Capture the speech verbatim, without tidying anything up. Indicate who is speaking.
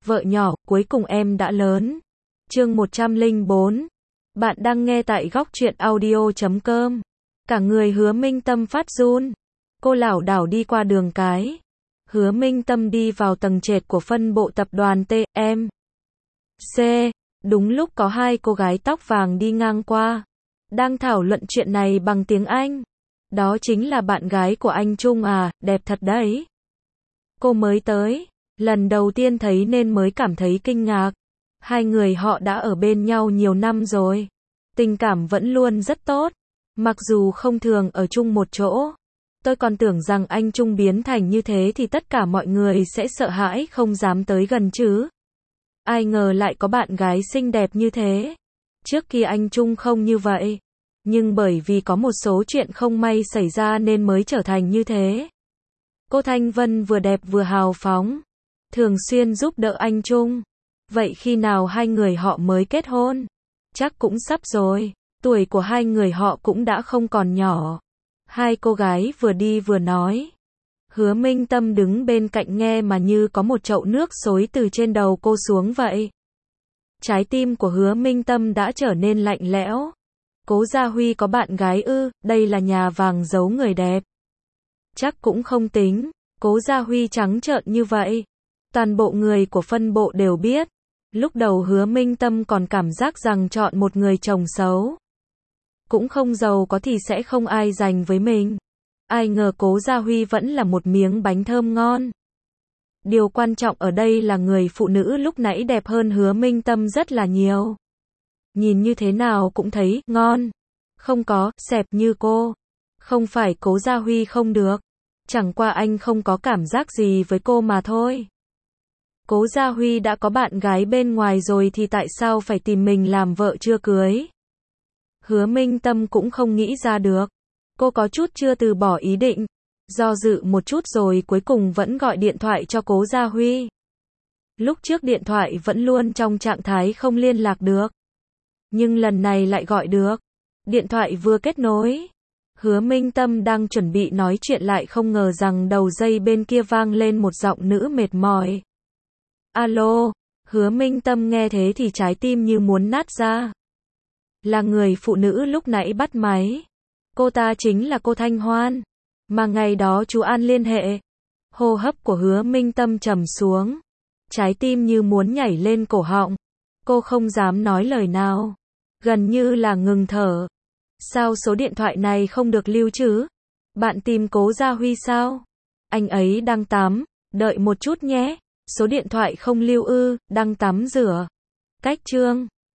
Speaker 1: vợ nhỏ, cuối cùng em đã lớn. Chương một trăm lẻ bốn. Bạn đang nghe tại góc truyện audio chấm com. Cả người Hứa Minh Tâm phát run. Cô lảo đảo đi qua đường cái. Hứa Minh Tâm đi vào tầng trệt của phân bộ tập đoàn T M C. Đúng lúc có hai cô gái tóc vàng đi ngang qua. Đang thảo luận chuyện này bằng tiếng Anh. Đó chính là bạn gái của anh Trung à, đẹp thật đấy. Cô mới tới, lần đầu tiên thấy nên mới cảm thấy kinh ngạc. Hai người họ đã ở bên nhau nhiều năm rồi. Tình cảm vẫn luôn rất tốt. Mặc dù không thường ở chung một chỗ. Tôi còn tưởng rằng anh Trung biến thành như thế thì tất cả mọi người sẽ sợ hãi không dám tới gần chứ. Ai ngờ lại có bạn gái xinh đẹp như thế. Trước kia anh Trung không như vậy. Nhưng bởi vì có một số chuyện không may xảy ra nên mới trở thành như thế. Cô Thanh Vân vừa đẹp vừa hào phóng. Thường xuyên giúp đỡ anh Trung. Vậy khi nào hai người họ mới kết hôn? Chắc cũng sắp rồi. Tuổi của hai người họ cũng đã không còn nhỏ. Hai cô gái vừa đi vừa nói. Hứa Minh Tâm đứng bên cạnh nghe mà như có một chậu nước xối từ trên đầu cô xuống vậy. Trái tim của Hứa Minh Tâm đã trở nên lạnh lẽo. Cố Gia Huy có bạn gái ư? Đây là nhà vàng giấu người đẹp. Chắc cũng không tính. Cố Gia Huy trắng trợn như vậy. Toàn bộ người của phân bộ đều biết. Lúc đầu Hứa Minh Tâm còn cảm giác rằng chọn một người chồng xấu. Cũng không giàu có thì sẽ không ai dành với mình. Ai ngờ Cố Gia Huy vẫn là một miếng bánh thơm ngon. Điều quan trọng ở đây là người phụ nữ lúc nãy đẹp hơn Hứa Minh Tâm rất là nhiều. Nhìn như thế nào cũng thấy ngon. Không có xẹp như cô. Không phải Cố Gia Huy không được. Chẳng qua anh không có cảm giác gì với cô mà thôi. Cố Gia Huy đã có bạn gái bên ngoài rồi thì tại sao phải tìm mình làm vợ chưa cưới? Hứa Minh Tâm cũng không nghĩ ra được. Cô có chút chưa từ bỏ ý định. Do dự một chút rồi cuối cùng vẫn gọi điện thoại cho Cố Gia Huy. Lúc trước điện thoại vẫn luôn trong trạng thái không liên lạc được. Nhưng lần này lại gọi được. Điện thoại vừa kết nối. Hứa Minh Tâm đang chuẩn bị nói chuyện lại không ngờ rằng đầu dây bên kia vang lên một giọng nữ mệt mỏi. Alo, Hứa Minh Tâm nghe thế thì trái tim như muốn nát ra. Là người phụ nữ lúc nãy bắt máy. Cô ta chính là cô Thanh Hoan. Mà ngày đó chú An liên hệ. Hô hấp của Hứa Minh Tâm trầm xuống. Trái tim như muốn nhảy lên cổ họng. Cô không dám nói lời nào. Gần như là ngừng thở. Sao số điện thoại này không được lưu chứ? Bạn tìm Cố Gia Huy sao? Anh ấy đang tắm. Đợi một chút nhé. Số điện thoại không lưu ư, đang tắm rửa. Cách chương.